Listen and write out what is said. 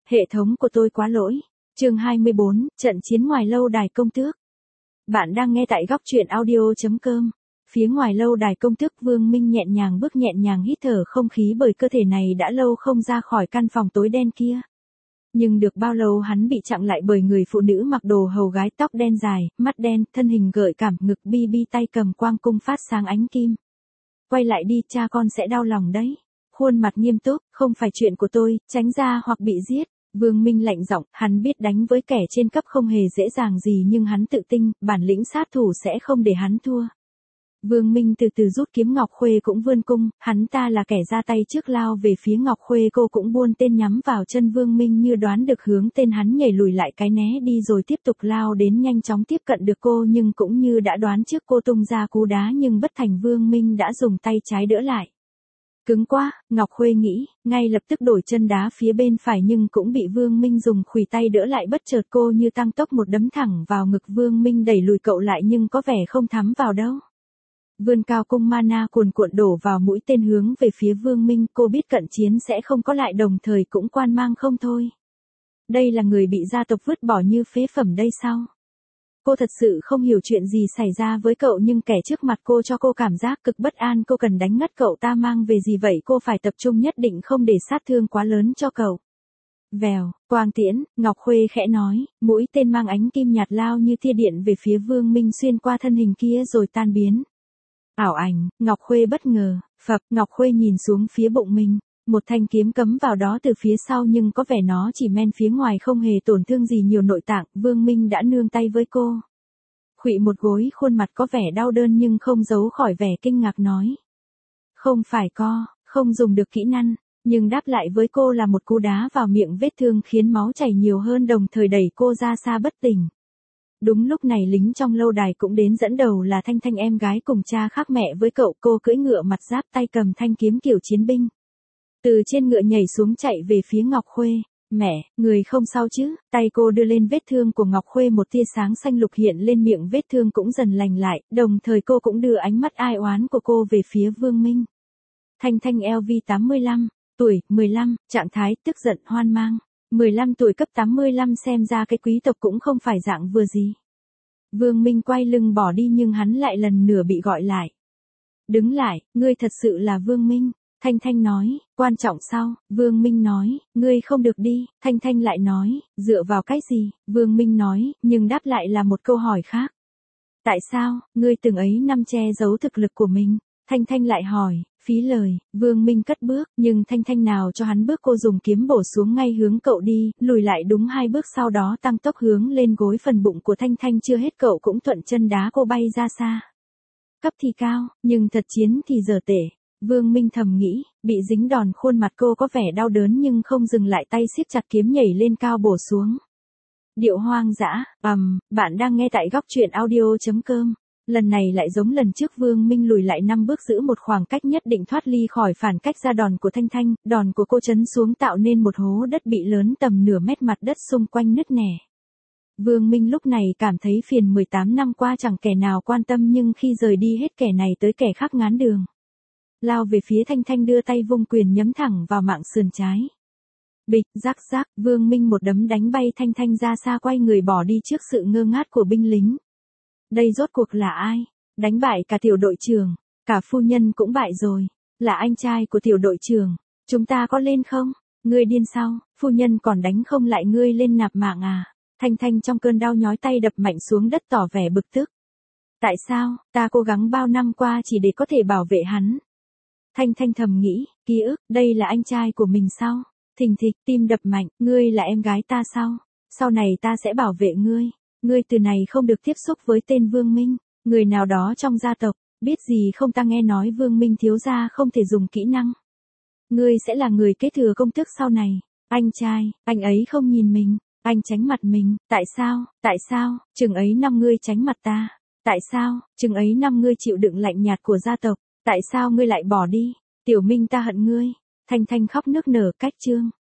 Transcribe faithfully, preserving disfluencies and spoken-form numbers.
Hệ thống của tôi quá lỗi. Chương hai mươi bốn, trận chiến ngoài lâu đài công tước. Bạn đang nghe tại góc truyện audio.com. Phía ngoài lâu đài công tước, Vương Minh nhẹ nhàng bước nhẹ nhàng hít thở không khí bởi cơ thể này đã lâu không ra khỏi căn phòng tối đen kia. Nhưng được bao lâu hắn bị chặn lại bởi người phụ nữ mặc đồ hầu gái, tóc đen dài, mắt đen, thân hình gợi cảm, ngực bi bi, tay cầm quang cung phát sáng ánh kim. Quay lại đi, cha con sẽ đau lòng đấy. Khuôn mặt nghiêm túc, không phải chuyện của tôi, tránh ra hoặc bị giết. Vương Minh lạnh giọng, hắn biết đánh với kẻ trên cấp không hề dễ dàng gì nhưng hắn tự tin, bản lĩnh sát thủ sẽ không để hắn thua. Vương Minh từ từ rút kiếm, Ngọc Khuê cũng vươn cung, hắn ta là kẻ ra tay trước lao về phía Ngọc Khuê, cô cũng buôn tên nhắm vào chân Vương Minh như đoán được hướng tên, hắn nhảy lùi lại cái né đi rồi tiếp tục lao đến, nhanh chóng tiếp cận được cô nhưng cũng như đã đoán trước, cô tung ra cú đá nhưng bất thành, Vương Minh đã dùng tay trái đỡ lại. Cứng quá, Ngọc Khuê nghĩ, ngay lập tức đổi chân đá phía bên phải nhưng cũng bị Vương Minh dùng khuỷu tay đỡ lại, bất chợt cô như tăng tốc một đấm thẳng vào ngực Vương Minh, đẩy lùi cậu lại nhưng có vẻ không thắm vào đâu. Vươn cao cung, mana cuồn cuộn đổ vào mũi tên hướng về phía Vương Minh, cô biết cận chiến sẽ không có lại, đồng thời cũng quan mang không thôi. Đây là người bị gia tộc vứt bỏ như phế phẩm đây sao? Cô thật sự không hiểu chuyện gì xảy ra với cậu nhưng kẻ trước mặt cô cho cô cảm giác cực bất an, cô cần đánh ngất cậu ta, mang về gì vậy, cô phải tập trung nhất định không để sát thương quá lớn cho cậu. Vèo, quang tiễn, Ngọc Khuê khẽ nói, mũi tên mang ánh kim nhạt lao như tia điện về phía Vương Minh, xuyên qua thân hình kia rồi tan biến. Ảo ảnh, Ngọc Khuê bất ngờ, phập, Ngọc Khuê nhìn xuống phía bụng mình. Một thanh kiếm cắm vào đó từ phía sau nhưng có vẻ nó chỉ men phía ngoài, không hề tổn thương gì nhiều nội tạng. Vương Minh đã nương tay với cô. Khuỵu một gối, khuôn mặt có vẻ đau đớn nhưng không giấu khỏi vẻ kinh ngạc, nói. Không phải co, không dùng được kỹ năng, nhưng đáp lại với cô là một cú đá vào miệng vết thương khiến máu chảy nhiều hơn, đồng thời đẩy cô ra xa bất tỉnh. Đúng lúc này lính trong lâu đài cũng đến, dẫn đầu là Thanh Thanh, em gái cùng cha khác mẹ với cậu, cô cưỡi ngựa mặt giáp, tay cầm thanh kiếm kiểu chiến binh. Từ trên ngựa nhảy xuống chạy về phía Ngọc Khuê. Mẹ, người không sao chứ? Tay cô đưa lên vết thương của Ngọc Khuê, một tia sáng xanh lục hiện lên miệng vết thương cũng dần lành lại, đồng thời cô cũng đưa ánh mắt ai oán của cô về phía Vương Minh. Thanh Thanh L V tám mươi lăm, tuổi, mười lăm, trạng thái, tức giận, hoang mang. mười lăm tuổi, cấp tám mươi lăm, xem ra cái quý tộc cũng không phải dạng vừa gì. Vương Minh quay lưng bỏ đi nhưng hắn lại lần nữa bị gọi lại. Đứng lại, ngươi thật sự là Vương Minh. Thanh Thanh nói, quan trọng sao? Vương Minh nói, ngươi không được đi. Thanh Thanh lại nói, dựa vào cái gì? Vương Minh nói, nhưng đáp lại là một câu hỏi khác. Tại sao, ngươi từng ấy năm che giấu thực lực của mình? Thanh Thanh lại hỏi, phí lời. Vương Minh cất bước, nhưng Thanh Thanh nào cho hắn bước, cô dùng kiếm bổ xuống ngay hướng cậu đi, lùi lại đúng hai bước sau đó tăng tốc hướng lên gối phần bụng của Thanh Thanh, chưa hết cậu cũng thuận chân đá cô bay ra xa. Cấp thì cao, nhưng thật chiến thì dở tệ. Vương Minh thầm nghĩ, bị dính đòn, khuôn mặt cô có vẻ đau đớn nhưng không dừng lại, tay siết chặt kiếm nhảy lên cao bổ xuống. Điệu hoang dã, ầm, um, bạn đang nghe tại góc truyện audio.com. Lần này lại giống lần trước, Vương Minh lùi lại năm bước, giữ một khoảng cách nhất định thoát ly khỏi phản cách ra đòn của Thanh Thanh, đòn của cô chấn xuống tạo nên một hố đất bị lớn tầm nửa mét, mặt đất xung quanh nứt nẻ. Vương Minh lúc này cảm thấy phiền, mười tám năm qua chẳng kẻ nào quan tâm nhưng khi rời đi hết kẻ này tới kẻ khác ngán đường. Lao về phía Thanh Thanh, đưa tay vung quyền nhắm thẳng vào mạng sườn trái. Bịch, rắc rắc, Vương Minh một đấm đánh bay Thanh Thanh ra xa, quay người bỏ đi trước sự ngơ ngác của binh lính. Đây rốt cuộc là ai? Đánh bại cả tiểu đội trưởng, cả phu nhân cũng bại rồi. Là anh trai của tiểu đội trưởng. Chúng ta có lên không? Ngươi điên sao? Phu nhân còn đánh không lại, ngươi lên nạp mạng à? Thanh Thanh trong cơn đau nhói tay đập mạnh xuống đất, tỏ vẻ bực tức. Tại sao? Ta cố gắng bao năm qua chỉ để có thể bảo vệ hắn. Thanh Thanh thầm nghĩ, ký ức, đây là anh trai của mình sao? Thình thịch, tim đập mạnh, ngươi là em gái ta sao? Sau này ta sẽ bảo vệ ngươi. Ngươi từ này không được tiếp xúc với tên Vương Minh. Người nào đó trong gia tộc, biết gì không, ta nghe nói Vương Minh thiếu gia không thể dùng kỹ năng. Ngươi sẽ là người kế thừa công tước sau này. Anh trai, anh ấy không nhìn mình, anh tránh mặt mình. Tại sao, tại sao, chừng ấy năm ngươi tránh mặt ta? Tại sao, chừng ấy năm ngươi chịu đựng lạnh nhạt của gia tộc? Tại sao ngươi lại bỏ đi? Tiểu Minh, ta hận ngươi. Thanh Thanh khóc nức nở, cách chương.